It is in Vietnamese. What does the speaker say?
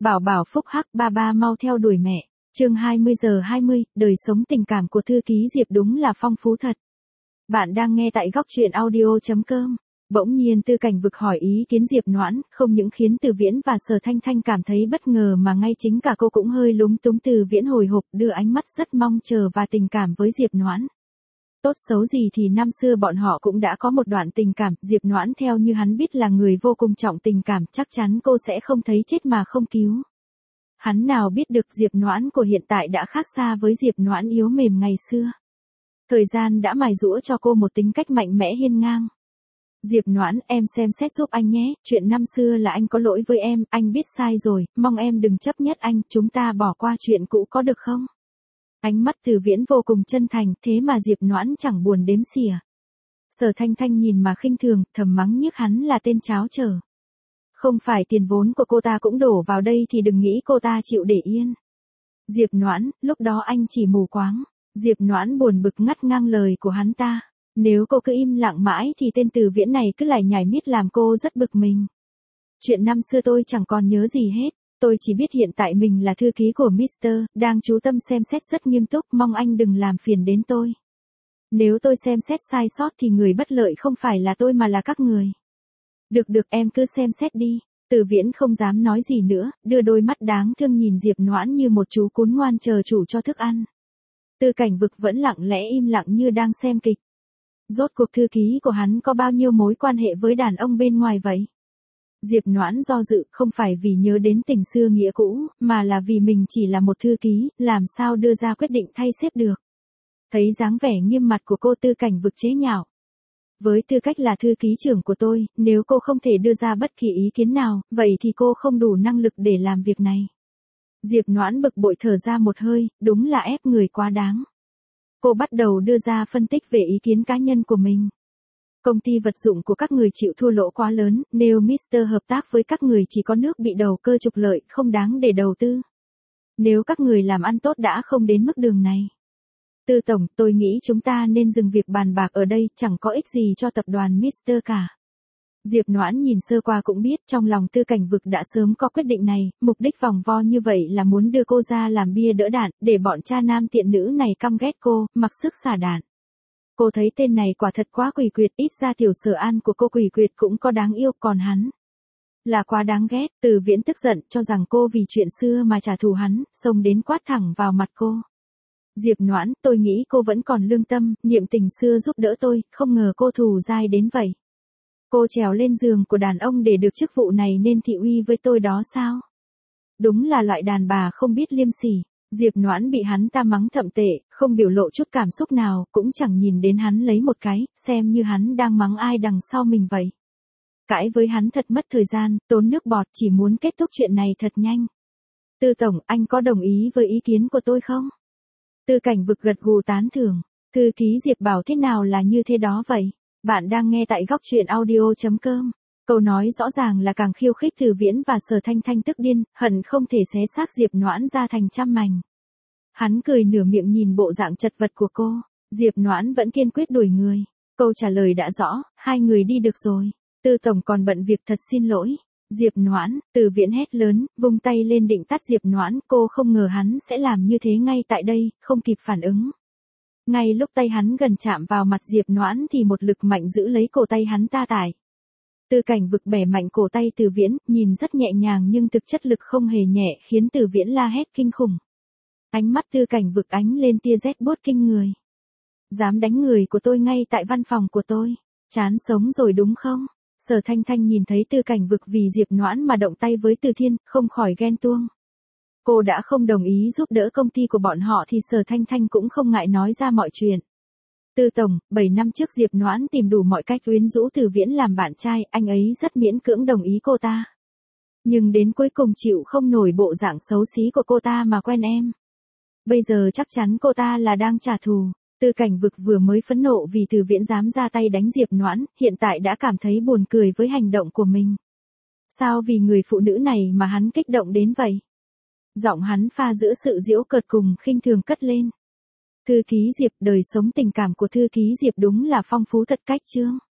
Bảo bảo phúc hắc ba ba mau theo đuổi mẹ. Chương 20:20, đời sống tình cảm của thư ký Diệp đúng là phong phú thật. Bạn đang nghe tại góc truyện audio.com. Bỗng nhiên Tư Cảnh Vực hỏi ý kiến Diệp Noãn, không những khiến Từ Viễn và Sở Thanh Thanh cảm thấy bất ngờ mà ngay chính cả cô cũng hơi lúng túng. Từ Viễn hồi hộp đưa ánh mắt rất mong chờ và tình cảm với Diệp Noãn. Tốt xấu gì thì năm xưa bọn họ cũng đã có một đoạn tình cảm, Diệp Noãn theo như hắn biết là người vô cùng trọng tình cảm, chắc chắn cô sẽ không thấy chết mà không cứu. Hắn nào biết được Diệp Noãn của hiện tại đã khác xa với Diệp Noãn yếu mềm ngày xưa. Thời gian đã mài giũa cho cô một tính cách mạnh mẽ hiên ngang. Diệp Noãn, em xem xét giúp anh nhé, chuyện năm xưa là anh có lỗi với em, anh biết sai rồi, mong em đừng chấp nhất anh, chúng ta bỏ qua chuyện cũ có được không? Ánh mắt Từ Viễn vô cùng chân thành, thế mà Diệp Noãn chẳng buồn đếm xỉa. Sở Thanh Thanh nhìn mà khinh thường, thầm mắng nhiếc hắn là tên cháo trở. Không phải tiền vốn của cô ta cũng đổ vào đây thì đừng nghĩ cô ta chịu để yên. Diệp Noãn, lúc đó anh chỉ mù quáng. Diệp Noãn buồn bực ngắt ngang lời của hắn ta. Nếu cô cứ im lặng mãi thì tên Từ Viễn này cứ lải nhải miết làm cô rất bực mình. Chuyện năm xưa tôi chẳng còn nhớ gì hết. Tôi chỉ biết hiện tại mình là thư ký của Mr. đang chú tâm xem xét rất nghiêm túc, mong anh đừng làm phiền đến tôi. Nếu tôi xem xét sai sót thì người bất lợi không phải là tôi mà là các người. Được em cứ xem xét đi. Từ Viễn không dám nói gì nữa, đưa đôi mắt đáng thương nhìn Diệp Noãn như một chú cún ngoan chờ chủ cho thức ăn. Tư Cảnh Vực vẫn lặng lẽ im lặng như đang xem kịch. Rốt cuộc thư ký của hắn có bao nhiêu mối quan hệ với đàn ông bên ngoài vậy? Diệp Noãn do dự, không phải vì nhớ đến tình xưa nghĩa cũ, mà là vì mình chỉ là một thư ký, làm sao đưa ra quyết định thay xếp được. Thấy dáng vẻ nghiêm mặt của cô, Tư Cảnh Vực chế nhạo. Với tư cách là thư ký trưởng của tôi, nếu cô không thể đưa ra bất kỳ ý kiến nào, vậy thì cô không đủ năng lực để làm việc này. Diệp Noãn bực bội thở ra một hơi, đúng là ép người quá đáng. Cô bắt đầu đưa ra phân tích về ý kiến cá nhân của mình. Công ty vật dụng của các người chịu thua lỗ quá lớn, nếu Mr. hợp tác với các người chỉ có nước bị đầu cơ trục lợi, không đáng để đầu tư. Nếu các người làm ăn tốt đã không đến mức đường này. Tư Tổng, tôi nghĩ chúng ta nên dừng việc bàn bạc ở đây, chẳng có ích gì cho tập đoàn Mr. cả. Diệp Noãn nhìn sơ qua cũng biết trong lòng Tư Cảnh Vực đã sớm có quyết định này, mục đích vòng vo như vậy là muốn đưa cô ra làm bia đỡ đạn, để bọn cha nam tiện nữ này căm ghét cô, mặc sức xả đạn. Cô thấy tên này quả thật quá quỷ quyệt, ít ra tiểu Sở An của cô quỷ quyệt cũng có đáng yêu, còn hắn là quá đáng ghét. Từ Viễn tức giận cho rằng cô vì chuyện xưa mà trả thù hắn, xông đến quát thẳng vào mặt cô. Diệp Noãn, tôi nghĩ cô vẫn còn lương tâm, niệm tình xưa giúp đỡ tôi, không ngờ cô thù dai đến vậy. Cô trèo lên giường của đàn ông để được chức vụ này nên thị uy với tôi đó sao? Đúng là loại đàn bà không biết liêm sỉ. Diệp Noãn bị hắn ta mắng thậm tệ, không biểu lộ chút cảm xúc nào, cũng chẳng nhìn đến hắn lấy một cái, xem như hắn đang mắng ai đằng sau mình vậy. Cãi với hắn thật mất thời gian, tốn nước bọt, chỉ muốn kết thúc chuyện này thật nhanh. Tư Tổng, anh có đồng ý với ý kiến của tôi không? Tư Cảnh Vực gật gù tán thưởng. Thư ký Diệp bảo thế nào là như thế đó vậy? Bạn đang nghe tại góc truyện audio.com. Câu nói rõ ràng là càng khiêu khích Từ Viễn và Sở Thanh Thanh tức điên, hận không thể xé xác Diệp Noãn ra thành trăm mảnh. Hắn cười nửa miệng nhìn bộ dạng chật vật của cô. Diệp Noãn vẫn kiên quyết đuổi người. Câu trả lời đã rõ, hai người đi được rồi. Tư Tổng còn bận việc, thật xin lỗi. Diệp Noãn, Từ Viễn hét lớn, vung tay lên định tát Diệp Noãn, cô không ngờ hắn sẽ làm như thế ngay tại đây, không kịp phản ứng. Ngay lúc tay hắn gần chạm vào mặt Diệp Noãn thì một lực mạnh giữ lấy cổ tay hắn ta tải. Tư Cảnh Vực bẻ mạnh cổ tay Từ Viễn, nhìn rất nhẹ nhàng nhưng thực chất lực không hề nhẹ, khiến Từ Viễn la hét kinh khủng. Ánh mắt Tư Cảnh Vực ánh lên tia rét buốt kinh người. Dám đánh người của tôi ngay tại văn phòng của tôi, chán sống rồi đúng không? Sở Thanh Thanh nhìn thấy Tư Cảnh Vực vì Diệp Noãn mà động tay với Từ Thiên, không khỏi ghen tuông. Cô đã không đồng ý giúp đỡ công ty của bọn họ thì Sở Thanh Thanh cũng không ngại nói ra mọi chuyện. Tư Tổng, 7 năm trước Diệp Noãn tìm đủ mọi cách quyến rũ Từ Viễn làm bạn trai, anh ấy rất miễn cưỡng đồng ý cô ta. Nhưng đến cuối cùng chịu không nổi bộ dạng xấu xí của cô ta mà quen em. Bây giờ chắc chắn cô ta là đang trả thù. Tư Cảnh Vực vừa mới phẫn nộ vì Từ Viễn dám ra tay đánh Diệp Noãn, hiện tại đã cảm thấy buồn cười với hành động của mình. Sao vì người phụ nữ này mà hắn kích động đến vậy? Giọng hắn pha giữa sự giễu cợt cùng khinh thường cất lên. Thư ký Diệp, đời sống tình cảm của thư ký Diệp đúng là phong phú thật cách chương.